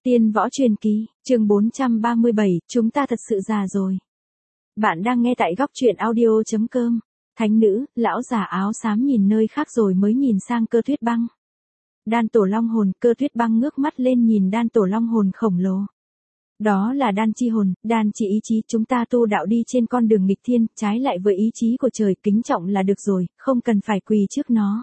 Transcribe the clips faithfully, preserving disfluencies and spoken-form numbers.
Tiên võ truyền kỳ, chương bốn trăm ba mươi bảy, chúng ta thật sự già rồi. Bạn đang nghe tại góc truyện audio chấm com. Thánh nữ, lão già áo xám nhìn nơi khác rồi mới nhìn sang Cơ Tuyết Băng. Đan tổ long hồn, Cơ Tuyết Băng ngước mắt lên nhìn đan tổ long hồn khổng lồ. Đó là đan chi hồn, đan chi ý chí, chúng ta tu đạo đi trên con đường nghịch thiên, trái lại với ý chí của trời, kính trọng là được rồi, không cần phải quỳ trước nó.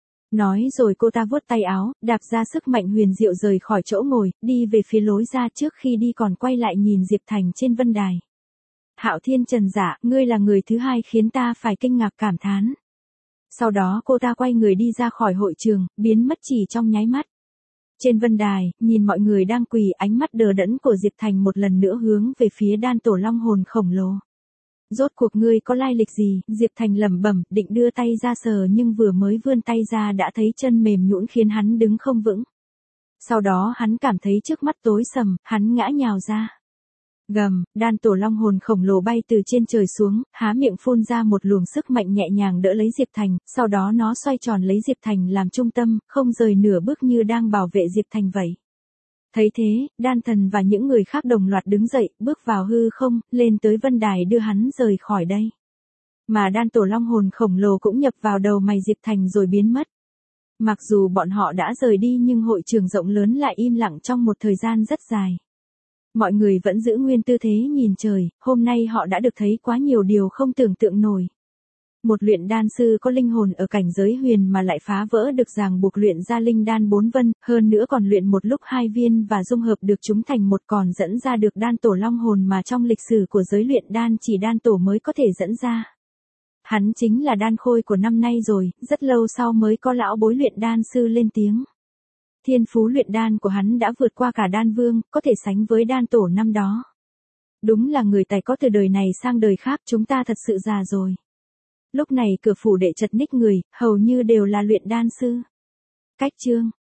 Nói rồi cô ta vuốt tay áo, đạp ra sức mạnh huyền diệu rời khỏi chỗ ngồi, đi về phía lối ra, trước khi đi còn quay lại nhìn Diệp Thành trên vân đài. Hạo Thiên Trần Dạ, ngươi là người thứ hai khiến ta phải kinh ngạc cảm thán. Sau đó cô ta quay người đi ra khỏi hội trường, biến mất chỉ trong nháy mắt. Trên vân đài, nhìn mọi người đang quỳ, ánh mắt đờ đẫn của Diệp Thành một lần nữa hướng về phía đan tổ long hồn khổng lồ. Rốt cuộc ngươi có lai lịch gì? Diệp Thành lẩm bẩm, định đưa tay ra sờ nhưng vừa mới vươn tay ra đã thấy chân mềm nhũn khiến hắn đứng không vững. Sau đó hắn cảm thấy trước mắt tối sầm, hắn ngã nhào ra. Gầm, đan tổ long hồn khổng lồ bay từ trên trời xuống, há miệng phun ra một luồng sức mạnh nhẹ nhàng đỡ lấy Diệp Thành, sau đó nó xoay tròn lấy Diệp Thành làm trung tâm, không rời nửa bước như đang bảo vệ Diệp Thành vậy. Thấy thế, đan thần và những người khác đồng loạt đứng dậy, bước vào hư không, lên tới vân đài đưa hắn rời khỏi đây. Mà đan tổ long hồn khổng lồ cũng nhập vào đầu mày Diệp Thành rồi biến mất. Mặc dù bọn họ đã rời đi nhưng hội trường rộng lớn lại im lặng trong một thời gian rất dài. Mọi người vẫn giữ nguyên tư thế nhìn trời, hôm nay họ đã được thấy quá nhiều điều không tưởng tượng nổi. Một luyện đan sư có linh hồn ở cảnh giới huyền mà lại phá vỡ được ràng buộc luyện ra linh đan bốn vân, hơn nữa còn luyện một lúc hai viên và dung hợp được chúng thành một, còn dẫn ra được đan tổ long hồn mà trong lịch sử của giới luyện đan chỉ đan tổ mới có thể dẫn ra. Hắn chính là đan khôi của năm nay rồi, rất lâu sau mới có lão bối luyện đan sư lên tiếng. Thiên phú luyện đan của hắn đã vượt qua cả đan vương, có thể sánh với đan tổ năm đó. Đúng là người tài có từ đời này sang đời khác, chúng ta thật sự già rồi. Lúc này cửa phủ đệ chật ních người, hầu như đều là luyện đan sư. Cách chương